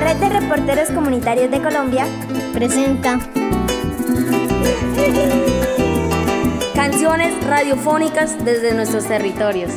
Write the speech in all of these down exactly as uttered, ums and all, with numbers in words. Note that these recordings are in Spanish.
Red de Reporteros Comunitarios de Colombia presenta canciones radiofónicas desde nuestros territorios.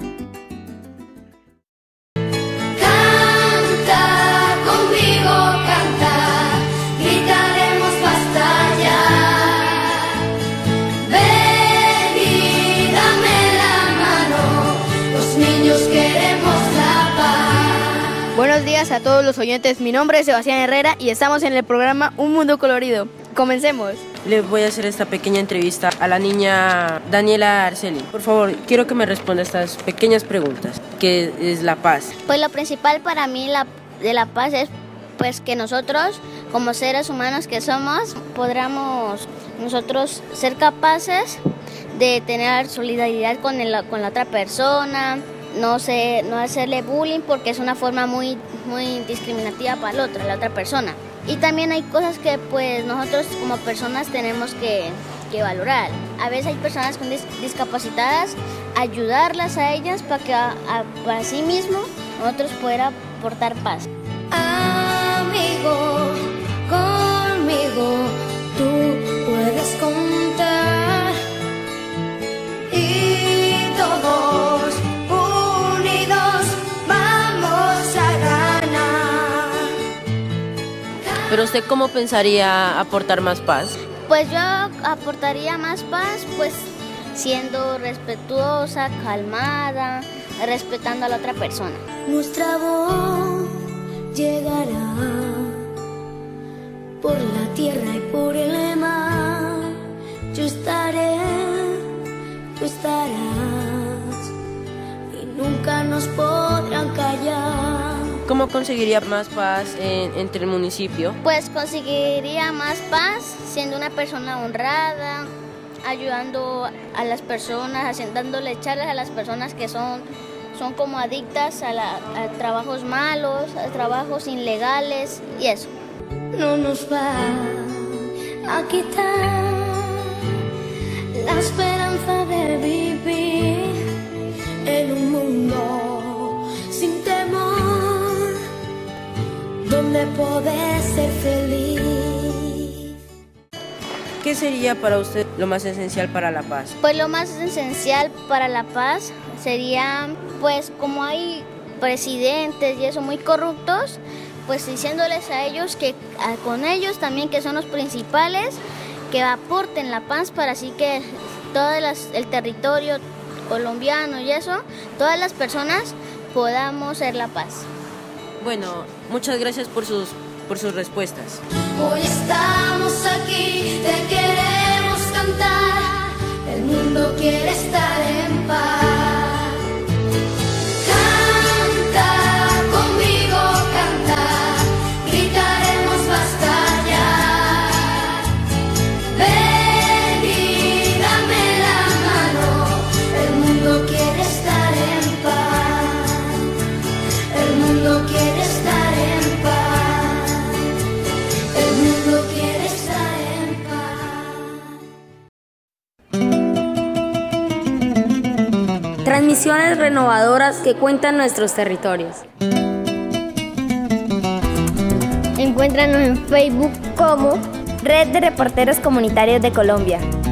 Buenos días a todos los oyentes, mi nombre es Sebastián Herrera y estamos en el programa Un Mundo Colorido. Comencemos. Le voy a hacer esta pequeña entrevista a la niña Daniela Arceli. Por favor, quiero que me responda estas pequeñas preguntas. ¿Qué es la paz? Pues lo principal para mí la, de la paz es pues que nosotros, como seres humanos que somos, podamos nosotros ser capaces de tener solidaridad con, el, con la otra persona. No sé, no hacerle bullying porque es una forma muy, muy discriminativa para el otro, la otra persona. Y también hay cosas que pues nosotros como personas tenemos que, que valorar. A veces hay personas con dis, discapacitadas, ayudarlas a ellas para que a, a, para sí mismo nosotros poder aportar paz. Amigo, conmigo tú puedes contar y todos ¿Pero usted cómo pensaría aportar más paz? Pues yo aportaría más paz, pues siendo respetuosa, calmada, respetando a la otra persona. Nuestra voz llegará por la tierra y por el mar. Yo estaré, tú estarás y nunca nos podrán callar. ¿Cómo conseguiría más paz en, entre el municipio? Pues conseguiría más paz siendo una persona honrada, ayudando a las personas, haciendo, dándole charlas a las personas que son, son como adictas a, la, a trabajos malos, a trabajos ilegales y eso. No nos va a quitar la esperanza de vivir en un mundo sin temor, donde poder ser feliz. ¿Qué sería para usted lo más esencial para la paz? Pues lo más esencial para la paz sería, pues como hay presidentes y eso muy corruptos, pues diciéndoles a ellos que a, con ellos también que son los principales, que aporten la paz para así que todo las, el territorio colombiano y eso, todas las personas podamos ser la paz. Bueno, muchas gracias por sus, por sus respuestas. Hoy estamos aquí, te queremos cantar, el mundo quiere estar en paz. Canta conmigo, canta, gritaremos basta ya. Ven y dame la mano, el mundo quiere estar en paz. El mundo quiere estar en paz. El mundo quiere estar en paz. Transmisiones renovadoras que cuentan nuestros territorios. Encuéntranos en Facebook como Red de Reporteros Comunitarios de Colombia.